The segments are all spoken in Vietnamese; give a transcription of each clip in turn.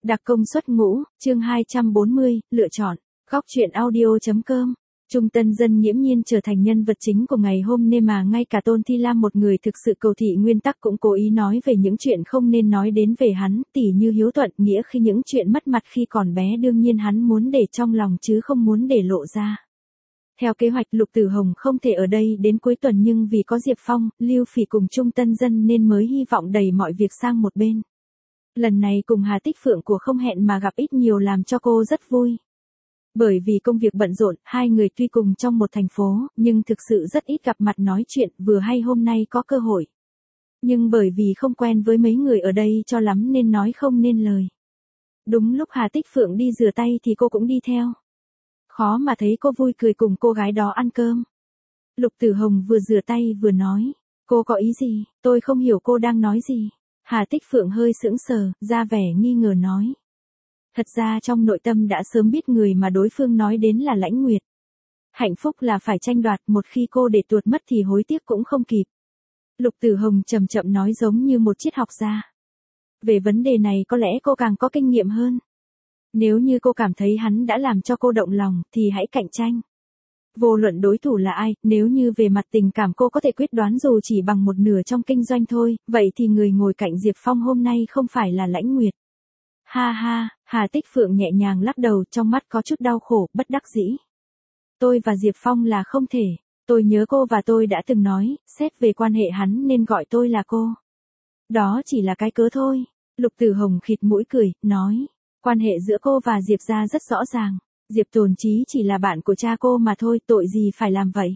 Đặc công xuất ngũ, chương 240, lựa chọn. Góc truyện audio.com. Trung Tân Dân nghiễm nhiên trở thành nhân vật chính của ngày hôm nay mà ngay cả Tôn Thi Lam một người thực sự cầu thị nguyên tắc cũng cố ý nói về những chuyện không nên nói đến về hắn, tỉ như hiếu thuận nghĩa khi những chuyện mất mặt khi còn bé đương nhiên hắn muốn để trong lòng chứ không muốn để lộ ra. Theo kế hoạch Lục Tử Hồng không thể ở đây đến cuối tuần nhưng vì có Diệp Phong, Lưu Phỉ cùng Trung Tân Dân nên mới hy vọng đẩy mọi việc sang một bên. Lần này cùng Hà Tích Phượng của không hẹn mà gặp ít nhiều làm cho cô rất vui. Bởi vì công việc bận rộn, hai người tuy cùng trong một thành phố, nhưng thực sự rất ít gặp mặt nói chuyện, vừa hay hôm nay có cơ hội. Nhưng bởi vì không quen với mấy người ở đây cho lắm nên nói không nên lời. Đúng lúc Hà Tích Phượng đi rửa tay thì cô cũng đi theo. Khó mà thấy cô vui cười cùng cô gái đó ăn cơm. Lục Tử Hồng vừa rửa tay vừa nói, cô có ý gì, tôi không hiểu cô đang nói gì. Hà Tích Phượng hơi sững sờ, ra vẻ nghi ngờ nói. Thật ra trong nội tâm đã sớm biết người mà đối phương nói đến là Lãnh Nguyệt. Hạnh phúc là phải tranh đoạt, một khi cô để tuột mất thì hối tiếc cũng không kịp. Lục Tử Hồng chậm chậm nói giống như một triết học gia. Về vấn đề này có lẽ cô càng có kinh nghiệm hơn. Nếu như cô cảm thấy hắn đã làm cho cô động lòng thì hãy cạnh tranh. Vô luận đối thủ là ai, nếu như về mặt tình cảm cô có thể quyết đoán dù chỉ bằng một nửa trong kinh doanh thôi, vậy thì người ngồi cạnh Diệp Phong hôm nay không phải là Lãnh Nguyệt. Ha ha, Hà Tích Phượng nhẹ nhàng lắc đầu, trong mắt có chút đau khổ, bất đắc dĩ. Tôi và Diệp Phong là không thể. Tôi nhớ cô và tôi đã từng nói, xét về quan hệ hắn nên gọi tôi là cô. Đó chỉ là cái cớ thôi. Lục Tử Hồng khịt mũi cười, nói. Quan hệ giữa cô và Diệp gia rất rõ ràng. Diệp Tồn Chí chỉ là bạn của cha cô mà thôi, tội gì phải làm vậy.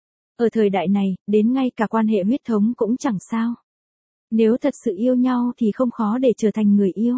Ở thời đại này, đến ngay cả quan hệ huyết thống cũng chẳng sao. Nếu thật sự yêu nhau thì không khó để trở thành người yêu.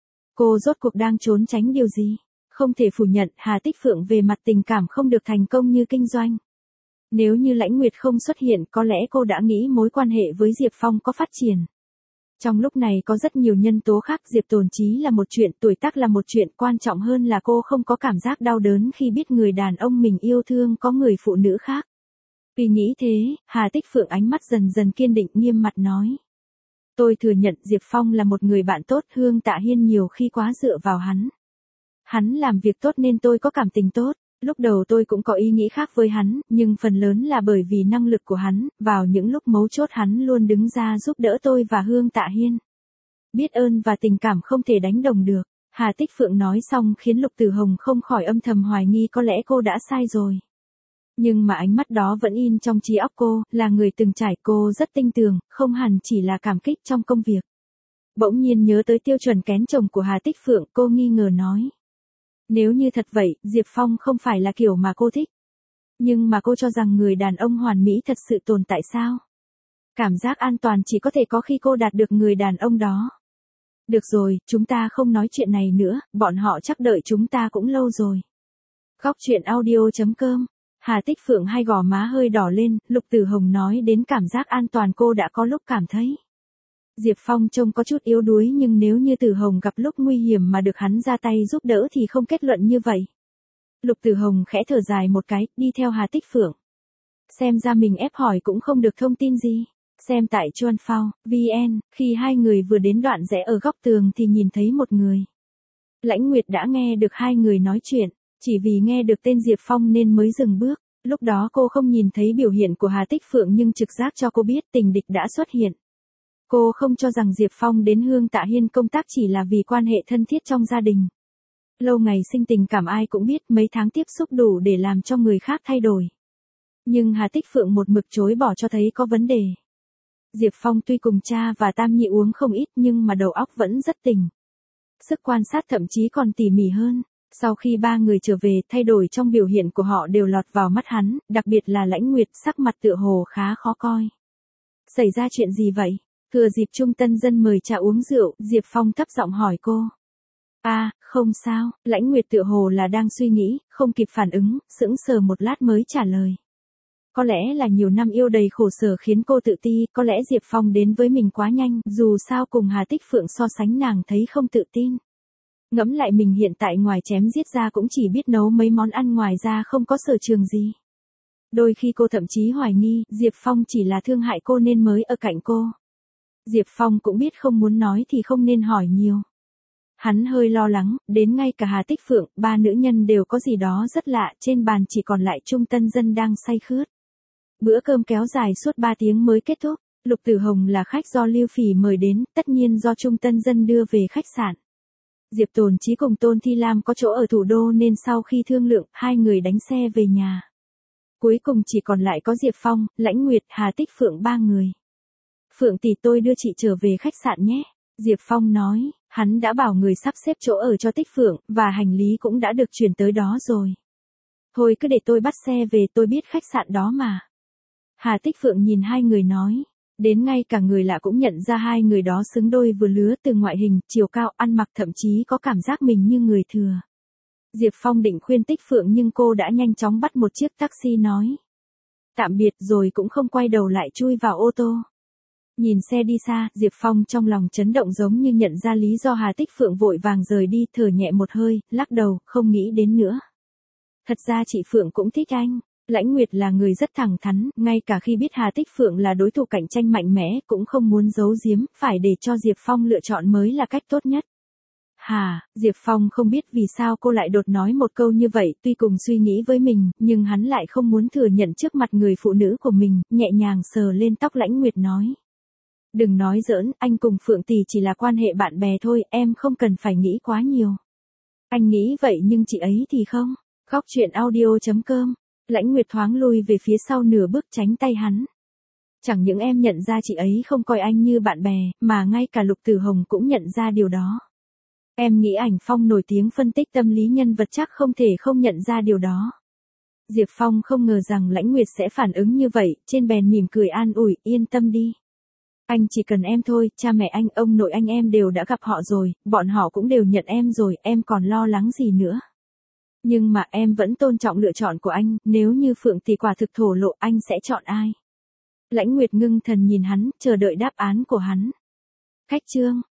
Cô rốt cuộc đang trốn tránh điều gì? Không thể phủ nhận Hà Tích Phượng về mặt tình cảm không được thành công như kinh doanh. Nếu như Lãnh Nguyệt không xuất hiện có lẽ cô đã nghĩ mối quan hệ với Diệp Phong có phát triển. Trong lúc này có rất nhiều nhân tố khác, Diệp Tồn Chí là một chuyện, tuổi tác là một chuyện, quan trọng hơn là cô không có cảm giác đau đớn khi biết người đàn ông mình yêu thương có người phụ nữ khác. Vì nghĩ thế, Hà Tích Phượng ánh mắt dần dần kiên định nghiêm mặt nói. Tôi thừa nhận Diệp Phong là một người bạn tốt, Hương Tạ Hiên nhiều khi quá dựa vào hắn. Hắn làm việc tốt nên tôi có cảm tình tốt. Lúc đầu tôi cũng có ý nghĩ khác với hắn, nhưng phần lớn là bởi vì năng lực của hắn, vào những lúc mấu chốt hắn luôn đứng ra giúp đỡ tôi và Hương Tạ Hiên. Biết ơn và tình cảm không thể đánh đồng được. Hà Tích Phượng nói xong khiến Lục Tử Hồng không khỏi âm thầm hoài nghi có lẽ cô đã sai rồi. Nhưng mà ánh mắt đó vẫn in trong trí óc cô, là người từng trải, cô rất tinh tường, không hẳn chỉ là cảm kích trong công việc. Bỗng nhiên nhớ tới tiêu chuẩn kén chồng của Hà Tích Phượng, cô nghi ngờ nói. Nếu như thật vậy, Diệp Phong không phải là kiểu mà cô thích. Nhưng mà cô cho rằng người đàn ông hoàn mỹ thật sự tồn tại sao? Cảm giác an toàn chỉ có thể có khi cô đạt được người đàn ông đó. Được rồi, chúng ta không nói chuyện này nữa, bọn họ chắc đợi chúng ta cũng lâu rồi. Góc truyện audio.com. Hà Tích Phượng hai gò má hơi đỏ lên, Lục Tử Hồng nói đến cảm giác an toàn cô đã có lúc cảm thấy. Diệp Phong trông có chút yếu đuối nhưng nếu như Tử Hồng gặp lúc nguy hiểm mà được hắn ra tay giúp đỡ thì không kết luận như vậy. Lục Tử Hồng khẽ thở dài một cái, đi theo Hà Tích Phượng. Xem ra mình ép hỏi cũng không được thông tin gì. Xem tại Chuan Phao, VN, khi hai người vừa đến đoạn rẽ ở góc tường thì nhìn thấy một người. Lãnh Nguyệt đã nghe được hai người nói chuyện, chỉ vì nghe được tên Diệp Phong nên mới dừng bước. Lúc đó cô không nhìn thấy biểu hiện của Hà Tích Phượng nhưng trực giác cho cô biết tình địch đã xuất hiện. Cô không cho rằng Diệp Phong đến Hương Tạ Hiên công tác chỉ là vì quan hệ thân thiết trong gia đình. Lâu ngày sinh tình cảm ai cũng biết mấy tháng tiếp xúc đủ để làm cho người khác thay đổi. Nhưng Hà Tích Phượng một mực chối bỏ cho thấy có vấn đề. Diệp Phong tuy cùng cha và Tam Nhị uống không ít nhưng mà đầu óc vẫn rất tỉnh. Sức quan sát thậm chí còn tỉ mỉ hơn. Sau khi ba người trở về, thay đổi trong biểu hiện của họ đều lọt vào mắt hắn, đặc biệt là Lãnh Nguyệt, sắc mặt tựa hồ khá khó coi. Xảy ra chuyện gì vậy? Thừa dịp Trung Tân Dân mời trà uống rượu, Diệp Phong thấp giọng hỏi cô. Không sao, Lãnh Nguyệt tựa hồ là đang suy nghĩ, không kịp phản ứng, sững sờ một lát mới trả lời. Có lẽ là nhiều năm yêu đầy khổ sở khiến cô tự ti, có lẽ Diệp Phong đến với mình quá nhanh, dù sao cùng Hà Tích Phượng so sánh nàng thấy không tự tin. Ngẫm lại mình hiện tại ngoài chém giết ra cũng chỉ biết nấu mấy món ăn ngoài ra không có sở trường gì. Đôi khi cô thậm chí hoài nghi, Diệp Phong chỉ là thương hại cô nên mới ở cạnh cô. Diệp Phong cũng biết không muốn nói thì không nên hỏi nhiều. Hắn hơi lo lắng, đến ngay cả Hà Tích Phượng, ba nữ nhân đều có gì đó rất lạ, trên bàn chỉ còn lại Trung Tân Dân đang say khướt. Bữa cơm kéo dài suốt 3 tiếng mới kết thúc. Lục Tử Hồng là khách do Lưu Phỉ mời đến, tất nhiên do Trung Tân Dân đưa về khách sạn. Diệp Tồn Chí cùng Tôn Thi Lam có chỗ ở thủ đô nên sau khi thương lượng, hai người đánh xe về nhà. Cuối cùng chỉ còn lại có Diệp Phong, Lãnh Nguyệt, Hà Tích Phượng ba người. Phượng tỷ, tôi đưa chị trở về khách sạn nhé. Diệp Phong nói, hắn đã bảo người sắp xếp chỗ ở cho Tích Phượng, và hành lý cũng đã được chuyển tới đó rồi. Thôi cứ để tôi bắt xe về, tôi biết khách sạn đó mà. Hà Tích Phượng nhìn hai người nói. Đến ngay cả người lạ cũng nhận ra hai người đó xứng đôi vừa lứa, từ ngoại hình, chiều cao, ăn mặc, thậm chí có cảm giác mình như người thừa. Diệp Phong định khuyên Tích Phượng nhưng cô đã nhanh chóng bắt một chiếc taxi nói. Tạm biệt rồi cũng không quay đầu lại chui vào ô tô. Nhìn xe đi xa, Diệp Phong trong lòng chấn động giống như nhận ra lý do Hà Tích Phượng vội vàng rời đi, thở nhẹ một hơi, lắc đầu, không nghĩ đến nữa. Thật ra chị Phượng cũng thích anh. Lãnh Nguyệt là người rất thẳng thắn, ngay cả khi biết Hà Tích Phượng là đối thủ cạnh tranh mạnh mẽ, cũng không muốn giấu giếm, phải để cho Diệp Phong lựa chọn mới là cách tốt nhất. Diệp Phong không biết vì sao cô lại đột nói một câu như vậy, tuy cùng suy nghĩ với mình, nhưng hắn lại không muốn thừa nhận trước mặt người phụ nữ của mình, nhẹ nhàng sờ lên tóc Lãnh Nguyệt nói. Đừng nói giỡn, anh cùng Phượng tỷ chỉ là quan hệ bạn bè thôi, em không cần phải nghĩ quá nhiều. Anh nghĩ vậy nhưng chị ấy thì không. Góc truyện audio.com. Lãnh Nguyệt thoáng lùi về phía sau nửa bước tránh tay hắn. Chẳng những em nhận ra chị ấy không coi anh như bạn bè, mà ngay cả Lục Tử Hồng cũng nhận ra điều đó. Em nghĩ Ảnh Phong nổi tiếng phân tích tâm lý nhân vật chắc không thể không nhận ra điều đó. Diệp Phong không ngờ rằng Lãnh Nguyệt sẽ phản ứng như vậy, trên bèn mỉm cười an ủi, yên tâm đi. Anh chỉ cần em thôi, cha mẹ anh, ông nội anh em đều đã gặp họ rồi, bọn họ cũng đều nhận em rồi, em còn lo lắng gì nữa. Nhưng mà em vẫn tôn trọng lựa chọn của anh, nếu như Phượng tỷ quả thực thổ lộ, anh sẽ chọn ai? Lãnh Nguyệt ngưng thần nhìn hắn, chờ đợi đáp án của hắn. Khách trương,